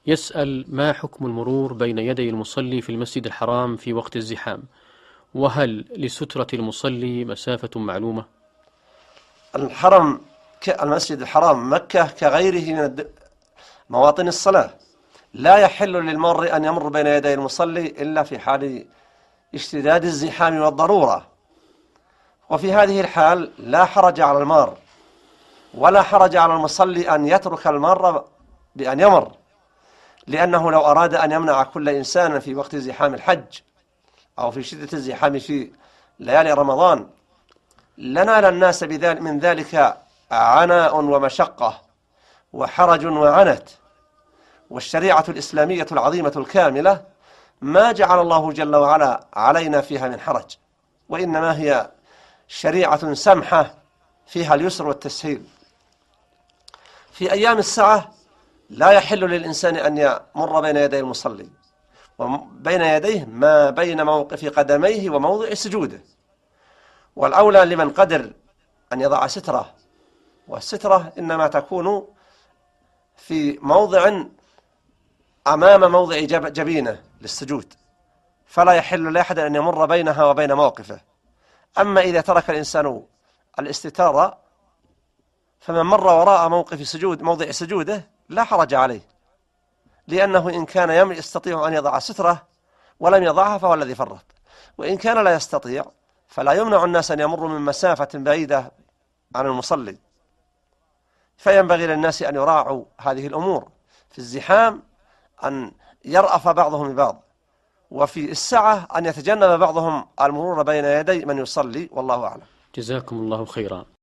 يسأل: ما حكم المرور بين يدي المصلي في المسجد الحرام في وقت الزحام؟ وهل لسترة المصلي مسافة معلومة؟ الحرم المسجد الحرام مكة كغيره من مواطن الصلاة، لا يحل للمار أن يمر بين يدي المصلي إلا في حال اشتداد الزحام والضرورة، وفي هذه الحال لا حرج على المار ولا حرج على المصلي أن يترك المار بأن يمر، لأنه لو أراد أن يمنع كل إنسان في وقت زحام الحج أو في شدة الزحام في ليالي رمضان لنال الناس من ذلك عناء ومشقة وحرج وعنت. والشريعة الإسلامية العظيمة الكاملة ما جعل الله جل وعلا علينا فيها من حرج، وإنما هي شريعة سمحة فيها اليسر والتسهيل. في أيام السعة لا يحل للإنسان أن يمر بين يدي المصلي، وبين يديه ما بين موقف قدميه وموضع سجوده، والأولى لمن قدر أن يضع سترة، والسترة إنما تكون في موضع أمام موضع جبينه للسجود، فلا يحل لأحد أن يمر بينها وبين موقفه. أما إذا ترك الإنسان الاستتارة فمن مر وراء موضع سجوده لا حرج عليه، لأنه إن كان يستطيع أن يضع سترة ولم يضعها فهو الذي فرط، وإن كان لا يستطيع فلا يمنع الناس أن يمروا من مسافة بعيدة عن المصلي. فينبغي للناس أن يراعوا هذه الأمور في الزحام، أن يرأف بعضهم ببعض، وفي السعة أن يتجنب بعضهم المرور بين يدي من يصلي، والله أعلم. جزاكم الله خيرا.